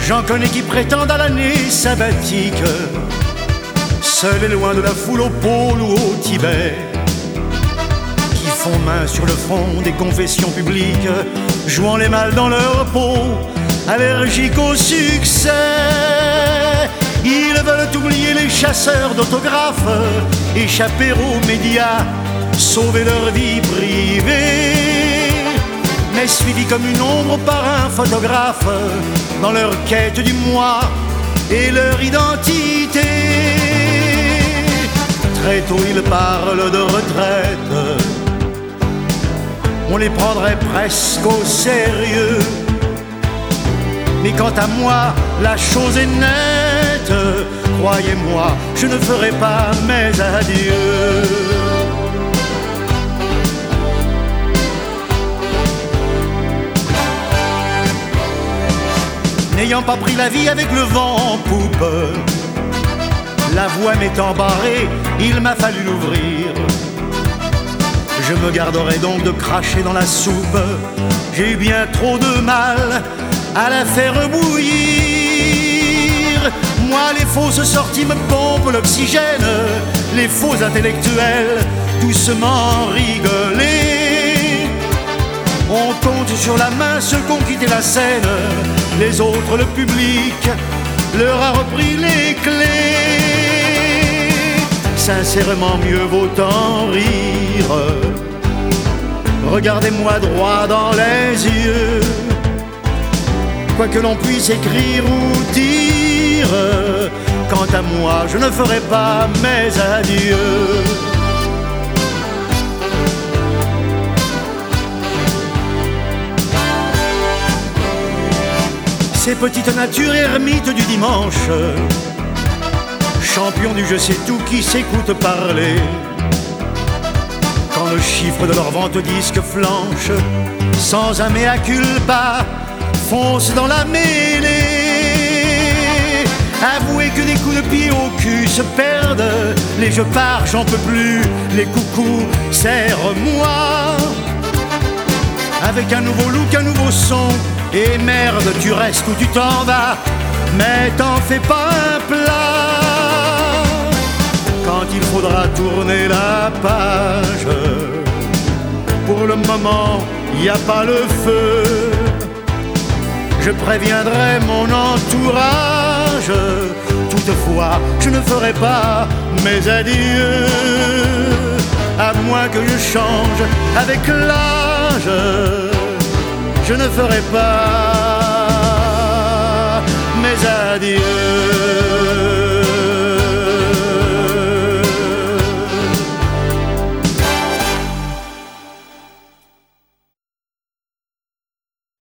J'en connais qui prétendent à l'année sabbatique, seul et loin de la foule au pôle ou au Tibet, qui font main sur le front des confessions publiques, jouant les mâles dans leur peau, allergiques au succès. Ils veulent oublier les chasseurs d'autographes, échapper aux médias, sauver leur vie privée, mais suivis comme une ombre par un photographe dans leur quête du moi et leur identité. Très tôt ils parlent de retraite, on les prendrait presque au sérieux. Mais quant à moi, la chose est nette, croyez-moi, je ne ferai pas mes adieux. N'ayant pas pris la vie avec le vent en poupe, la voie m'étant barrée, il m'a fallu l'ouvrir. Je me garderai donc de cracher dans la soupe, j'ai eu bien trop de mal à la faire bouillir. Moi les fausses sorties me pompent l'oxygène, les faux intellectuels doucement rigoler. On compte sur la main ceux qui ont quitté la scène, les autres, le public, leur a repris les clés. Sincèrement mieux vaut en rire, regardez-moi droit dans les yeux. Quoi que l'on puisse écrire ou dire, quant à moi, je ne ferai pas mes adieux. Ces petites natures ermites du dimanche, champions du je sais tout qui s'écoutent parler, quand le chiffre de leur vente disque flanche, sans un mea culpa, fonce dans la mêlée. Avouez que des coups de pied au cul se perdent, les je pars, j'en peux plus, les coucous, serre-moi. Avec un nouveau look, un nouveau son, et merde, tu restes ou tu t'en vas, mais t'en fais pas un plat. Quand il faudra tourner la page, pour le moment, y a pas le feu. Je préviendrai mon entourage, toutefois je ne ferai pas mes adieux, à moins que je change avec l'âge, je ne ferai pas mes adieux.